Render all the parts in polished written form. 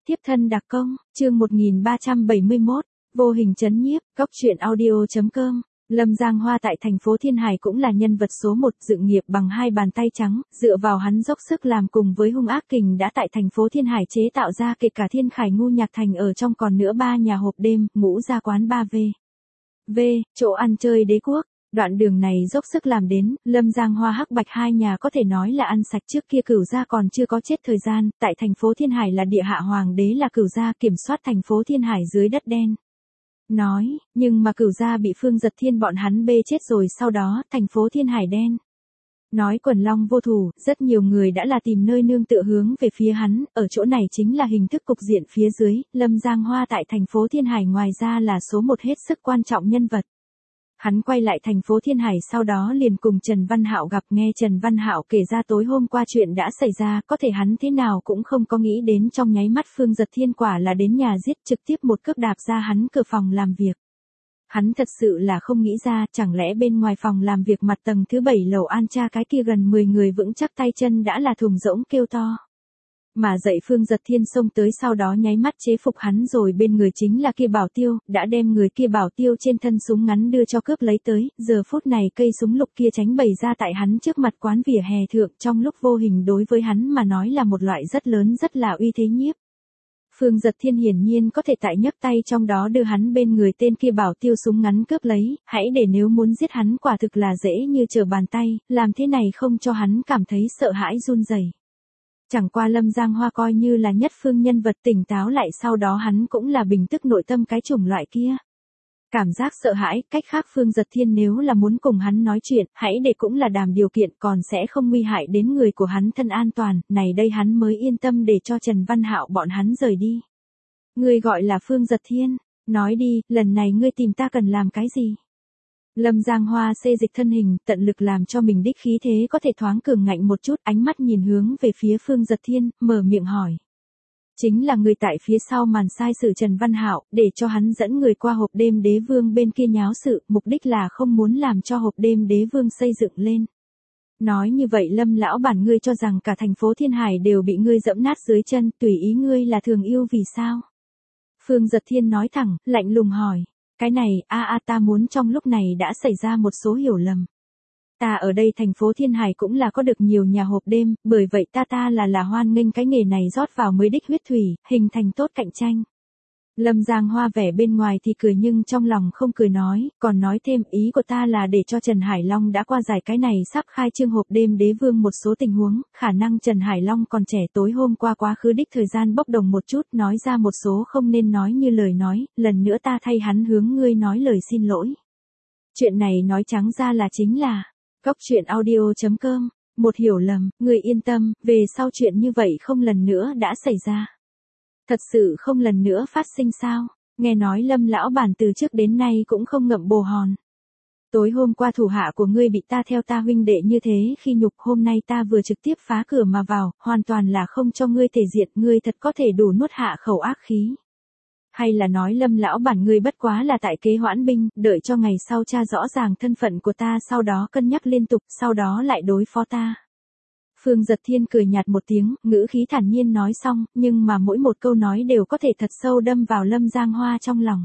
Tiếp thân đặc công, chương 1371, vô hình chấn nhiếp, góc truyện audio.com. Lâm Giang Hoa tại thành phố Thiên Hải cũng là nhân vật số 1, dựng nghiệp bằng hai bàn tay trắng, dựa vào hắn dốc sức làm cùng với hung ác kình đã tại thành phố Thiên Hải chế tạo ra kể cả Thiên Khải Ngu Nhạc Thành ở trong còn nữa 3 nhà hộp đêm, ngũ gia quán 3V, chỗ ăn chơi đế quốc. Đoạn đường này dốc sức làm đến, Lâm Giang Hoa Hắc Bạch hai nhà có thể nói là ăn sạch. Trước kia Cửu gia còn chưa có chết thời gian, tại thành phố Thiên Hải là địa hạ hoàng đế là Cửu gia kiểm soát thành phố Thiên Hải dưới đất đen. Nhưng mà Cửu gia bị Phương Giật Thiên bọn hắn bê chết rồi, sau đó, thành phố Thiên Hải đen. Nói quần long vô thủ, rất nhiều người đã là tìm nơi nương tựa hướng về phía hắn, ở chỗ này chính là hình thức cục diện phía dưới, Lâm Giang Hoa tại thành phố Thiên Hải ngoài ra là số 1 hết sức quan trọng nhân vật. Hắn quay lại thành phố Thiên Hải sau đó liền cùng Trần Văn Hạo gặp, nghe Trần Văn Hạo kể ra tối hôm qua chuyện đã xảy ra, có thể hắn thế nào cũng không có nghĩ đến trong nháy mắt Phương Giật Thiên quả là đến nhà giết, trực tiếp một cước đạp ra hắn cửa phòng làm việc. Hắn thật sự là không nghĩ ra, chẳng lẽ bên ngoài phòng làm việc mặt tầng thứ 7 lầu An Cha cái kia gần 10 người vững chắc tay chân đã là thùng rỗng kêu to. Mà dậy Phương Giật Thiên xông tới sau đó nháy mắt chế phục hắn rồi, bên người chính là kia Bảo Tiêu, đã đem người kia Bảo Tiêu trên thân súng ngắn đưa cho cướp lấy tới, giờ phút này cây súng lục kia tránh bày ra tại hắn trước mặt quán vỉa hè thượng, trong lúc vô hình đối với hắn mà nói là một loại rất lớn rất là uy thế nhiếp. Phương Giật Thiên hiển nhiên có thể tại nhấc tay trong đó đưa hắn bên người tên kia Bảo Tiêu súng ngắn cướp lấy, hãy để nếu muốn giết hắn quả thực là dễ như trở bàn tay, làm thế này không cho hắn cảm thấy sợ hãi run rẩy. Chẳng qua Lâm Giang Hoa coi như là nhất phương nhân vật tỉnh táo lại, sau đó hắn cũng là bình tức nội tâm cái chủng loại kia. Cảm giác sợ hãi, cách khác Phương Giật Thiên nếu là muốn cùng hắn nói chuyện, hãy để cũng là đàm điều kiện, còn sẽ không nguy hại đến người của hắn thân an toàn, này đây hắn mới yên tâm để cho Trần Văn Hạo bọn hắn rời đi. Ngươi gọi là Phương Giật Thiên, nói đi, lần này ngươi tìm ta cần làm cái gì? Lâm Giang Hoa xê dịch thân hình, tận lực làm cho mình đích khí thế có thể thoáng cường ngạnh một chút, ánh mắt nhìn hướng về phía Phương Giật Thiên, mở miệng hỏi. Chính là người tại phía sau màn sai sự Trần Văn Hạo, để cho hắn dẫn người qua hộp đêm đế vương bên kia nháo sự, mục đích là không muốn làm cho hộp đêm đế vương xây dựng lên. Nói như vậy Lâm lão bản, ngươi cho rằng cả thành phố Thiên Hải đều bị ngươi dẫm nát dưới chân, tùy ý ngươi là thường yêu vì sao? Phương Giật Thiên nói thẳng, lạnh lùng hỏi. Cái này, ta muốn trong lúc này đã xảy ra một số hiểu lầm. Ta ở đây thành phố Thiên Hải cũng là có được nhiều nhà hộp đêm, bởi vậy ta là hoan nghênh cái nghề này rót vào mới đích huyết thủy, hình thành tốt cạnh tranh. Lâm Giang Hoa vẻ bên ngoài thì cười nhưng trong lòng không cười nói, còn nói thêm ý của ta là để cho Trần Hải Long đã qua giải cái này sắp khai trương hộp đêm đế vương một số tình huống, khả năng Trần Hải Long còn trẻ tối hôm qua quá khứ đích thời gian bốc đồng một chút, nói ra một số không nên nói như lời nói, lần nữa ta thay hắn hướng ngươi nói lời xin lỗi. Chuyện này nói trắng ra là chính là, góc truyện audio.com, một hiểu lầm, ngươi yên tâm, về sau chuyện như vậy không lần nữa đã xảy ra. Thật sự không lần nữa phát sinh sao? Nghe nói Lâm lão bản từ trước đến nay cũng không ngậm bồ hòn. Tối hôm qua thủ hạ của ngươi bị ta theo ta huynh đệ như thế khi nhục, hôm nay ta vừa trực tiếp phá cửa mà vào, hoàn toàn là không cho ngươi thể diện, ngươi thật có thể đủ nuốt hạ khẩu ác khí. Hay là nói Lâm lão bản ngươi bất quá là tại kế hoãn binh, đợi cho ngày sau tra rõ ràng thân phận của ta, sau đó cân nhắc liên tục, sau đó lại đối phó ta. Phương Giật Thiên cười nhạt một tiếng, ngữ khí thản nhiên nói xong, nhưng mà mỗi một câu nói đều có thể thật sâu đâm vào Lâm Giang Hoa trong lòng.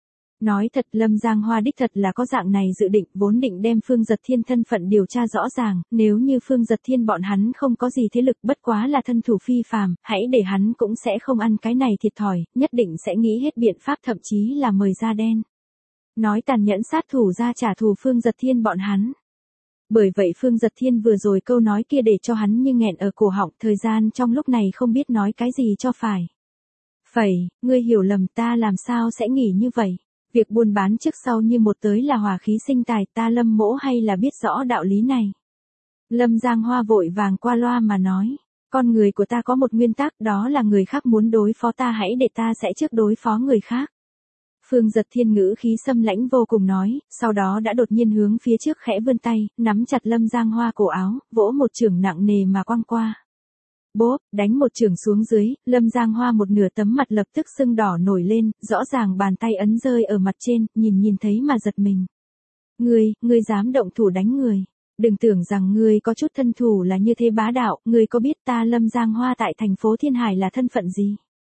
Nói thật, Lâm Giang Hoa đích thật là có dạng này dự định, vốn định đem Phương Giật Thiên thân phận điều tra rõ ràng, nếu như Phương Giật Thiên bọn hắn không có gì thế lực, bất quá là thân thủ phi phàm, hãy để hắn cũng sẽ không ăn cái này thiệt thòi, nhất định sẽ nghĩ hết biện pháp, thậm chí là mời da đen. Nói tàn nhẫn sát thủ ra trả thù Phương Giật Thiên bọn hắn. Bởi vậy Phương Giật Thiên vừa rồi câu nói kia để cho hắn như nghẹn ở cổ họng, thời gian trong lúc này không biết nói cái gì cho phải. Ngươi hiểu lầm, ta làm sao sẽ nghĩ như vậy? Việc buôn bán trước sau như một tới là hòa khí sinh tài, ta Lâm mỗ hay là biết rõ đạo lý này. Lâm Giang Hoa vội vàng qua loa mà nói, con người của ta có một nguyên tắc, đó là người khác muốn đối phó ta hãy để ta sẽ trước đối phó người khác. Phương Giật Thiên ngữ khí xâm lãnh vô cùng nói, sau đó đã đột nhiên hướng phía trước khẽ vươn tay, nắm chặt Lâm Giang Hoa cổ áo, vỗ một chưởng nặng nề mà quăng qua. Bốp, đánh một chưởng xuống dưới, Lâm Giang Hoa một nửa tấm mặt lập tức sưng đỏ nổi lên, rõ ràng bàn tay ấn rơi ở mặt trên, nhìn thấy mà giật mình. Ngươi dám động thủ đánh người. Đừng tưởng rằng ngươi có chút thân thủ là như thế bá đạo, ngươi có biết ta Lâm Giang Hoa tại thành phố Thiên Hải là thân phận gì?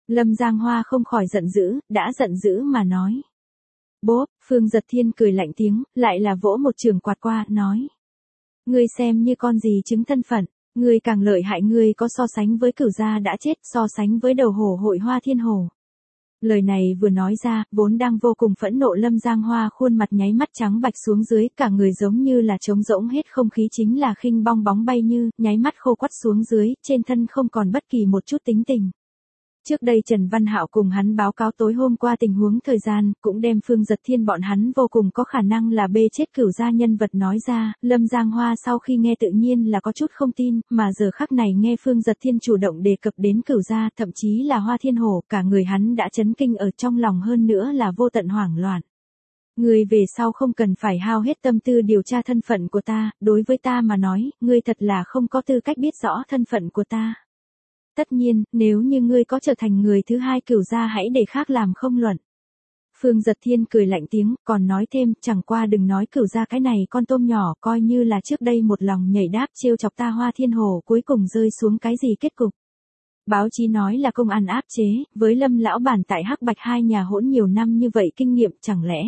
Lâm Giang Hoa không khỏi giận dữ, đã giận dữ mà nói. Bốp, Phương Giật Thiên cười lạnh tiếng, lại là vỗ một trường quạt qua, nói. Ngươi xem như con gì chứng thân phận, ngươi càng lợi hại, ngươi có so sánh với Cửu gia đã chết, so sánh với đầu hổ hội Hoa Thiên Hổ. Lời này vừa nói ra, vốn đang vô cùng phẫn nộ Lâm Giang Hoa khuôn mặt nháy mắt trắng bạch xuống dưới, cả người giống như là trống rỗng hết không khí, chính là khinh bong bóng bay như, nháy mắt khô quắt xuống dưới, trên thân không còn bất kỳ một chút tính tình. Trước đây Trần Văn Hạo cùng hắn báo cáo tối hôm qua tình huống thời gian, cũng đem Phương Giật Thiên bọn hắn vô cùng có khả năng là bê chết Cửu gia nhân vật nói ra, Lâm Giang Hoa sau khi nghe tự nhiên là có chút không tin, mà giờ khắc này nghe Phương Giật Thiên chủ động đề cập đến Cửu gia, thậm chí là Hoa Thiên Hổ, cả người hắn đã chấn kinh ở trong lòng, hơn nữa là vô tận hoảng loạn. Ngươi về sau không cần phải hao hết tâm tư điều tra thân phận của ta, đối với ta mà nói, ngươi thật là không có tư cách biết rõ thân phận của ta. Tất nhiên, nếu như ngươi có trở thành người thứ hai Cửu gia hãy để khác làm không luận. Phương Giật Thiên cười lạnh tiếng, còn nói thêm, chẳng qua đừng nói Cửu gia cái này con tôm nhỏ, coi như là trước đây một lòng nhảy đáp trêu chọc ta Hoa Thiên Hổ, cuối cùng rơi xuống cái gì kết cục. Báo chí nói là công an áp chế, với Lâm lão bản tại Hắc Bạch hai nhà hỗn nhiều năm như vậy kinh nghiệm, chẳng lẽ.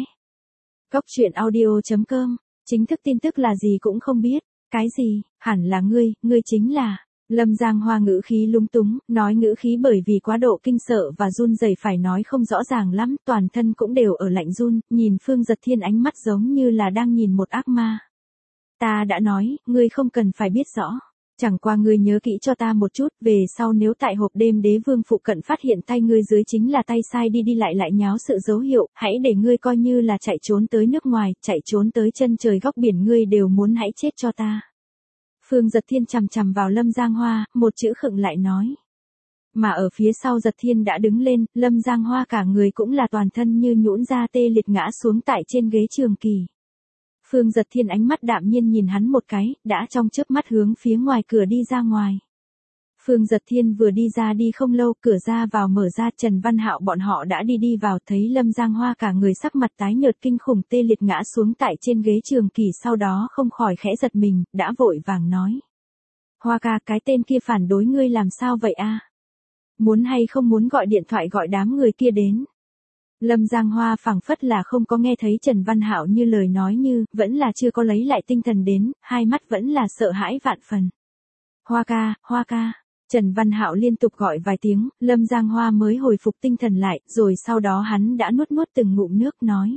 Góc truyện audio.com, chính thức tin tức là gì cũng không biết, cái gì, hẳn là ngươi chính là. Lâm Giang Hoa ngữ khí lúng túng, nói ngữ khí bởi vì quá độ kinh sợ và run rẩy phải nói không rõ ràng lắm, toàn thân cũng đều ở lạnh run, nhìn Phương Giật Thiên ánh mắt giống như là đang nhìn một ác ma. Ta đã nói, ngươi không cần phải biết rõ. Chẳng qua ngươi nhớ kỹ cho ta một chút, về sau nếu tại hộp đêm đế vương phụ cận phát hiện tay ngươi dưới chính là tay sai đi lại nháo sự dấu hiệu, hãy để ngươi coi như là chạy trốn tới nước ngoài, chạy trốn tới chân trời góc biển, ngươi đều muốn hãy chết cho ta. Phương Giật Thiên chằm chằm vào Lâm Giang Hoa, một chữ khựng lại nói. Mà ở phía sau Giật Thiên đã đứng lên, Lâm Giang Hoa cả người cũng là toàn thân như nhũn ra tê liệt ngã xuống tại trên ghế trường kỳ. Phương Giật Thiên ánh mắt đạm nhiên nhìn hắn một cái, đã trong chớp mắt hướng phía ngoài cửa đi ra ngoài. Phương Giật Thiên vừa đi ra đi không lâu, cửa ra vào mở ra, Trần Văn Hạo bọn họ đã đi vào, thấy Lâm Giang Hoa cả người sắc mặt tái nhợt kinh khủng tê liệt ngã xuống tại trên ghế trường kỳ, sau đó không khỏi khẽ giật mình, đã vội vàng nói. Hoa ca, cái tên kia phản đối ngươi làm sao vậy a? Muốn hay không muốn gọi điện thoại gọi đám người kia đến? Lâm Giang Hoa phảng phất là không có nghe thấy Trần Văn Hạo như lời nói như, vẫn là chưa có lấy lại tinh thần đến, hai mắt vẫn là sợ hãi vạn phần. Hoa ca. Trần Văn Hạo liên tục gọi vài tiếng, Lâm Giang Hoa mới hồi phục tinh thần lại, rồi sau đó hắn đã nuốt từng ngụm nước nói.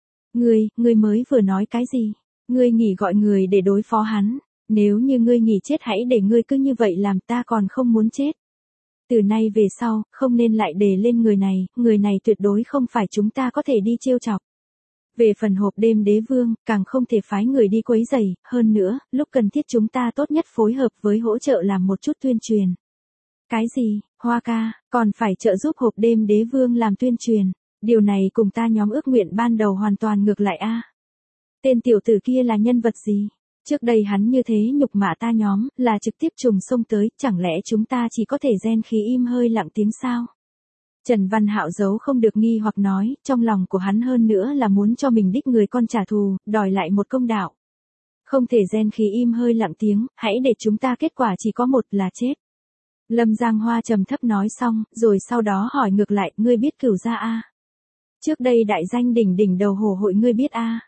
Ngươi mới vừa nói cái gì? Ngươi nghỉ gọi người để đối phó hắn, nếu như ngươi nghỉ chết hãy để ngươi cứ như vậy làm, ta còn không muốn chết. Từ nay về sau, không nên lại đề lên người này tuyệt đối không phải chúng ta có thể đi trêu chọc. Về phần hộp đêm đế vương, càng không thể phái người đi quấy rầy, hơn nữa, lúc cần thiết chúng ta tốt nhất phối hợp với hỗ trợ làm một chút tuyên truyền. Cái gì, Hoa ca, còn phải trợ giúp hộp đêm đế vương làm tuyên truyền, điều này cùng ta nhóm ước nguyện ban đầu hoàn toàn ngược lại a. Tên tiểu tử kia là nhân vật gì? Trước đây hắn như thế nhục mạ ta nhóm, là trực tiếp trùng sông tới, chẳng lẽ chúng ta chỉ có thể gen khí im hơi lặng tiếng sao? Trần Văn Hạo giấu không được nghi hoặc nói, trong lòng của hắn hơn nữa là muốn cho mình đích người con trả thù, đòi lại một công đạo. Không thể gen khí im hơi lặng tiếng, hãy để chúng ta kết quả chỉ có một là chết. Lâm Giang Hoa trầm thấp nói xong, rồi sau đó hỏi ngược lại, ngươi biết Cửu gia a? Trước đây đại danh đỉnh đầu hổ hội ngươi biết a?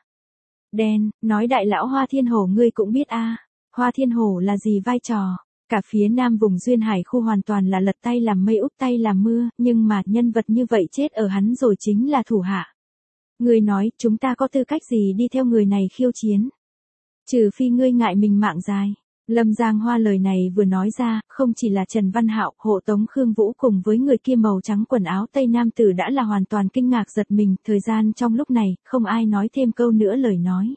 Đen, nói đại lão Hoa Thiên Hổ ngươi cũng biết a? Hoa Thiên Hổ là gì vai trò? Cả phía nam vùng duyên hải khu hoàn toàn là lật tay làm mây úp tay làm mưa, nhưng mà nhân vật như vậy chết ở hắn rồi chính là thủ hạ. Ngươi nói, chúng ta có tư cách gì đi theo người này khiêu chiến? Trừ phi ngươi ngại mình mạng dài. Lâm Giang Hoa lời này vừa nói ra, không chỉ là Trần Văn Hạo, Hộ Tống Khương Vũ cùng với người kia màu trắng quần áo Tây Nam Tử đã là hoàn toàn kinh ngạc giật mình, thời gian trong lúc này, không ai nói thêm câu nữa lời nói.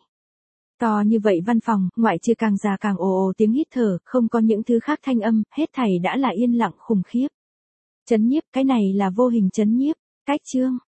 To như vậy văn phòng, ngoại trừ càng già càng ồ tiếng hít thở, không có những thứ khác thanh âm, hết thảy đã là yên lặng khủng khiếp. Chấn nhiếp, cái này là vô hình chấn nhiếp, cách chương.